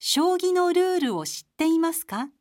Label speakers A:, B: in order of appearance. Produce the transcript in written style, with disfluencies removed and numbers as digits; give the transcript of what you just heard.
A: 将棋のルールを知っていますか？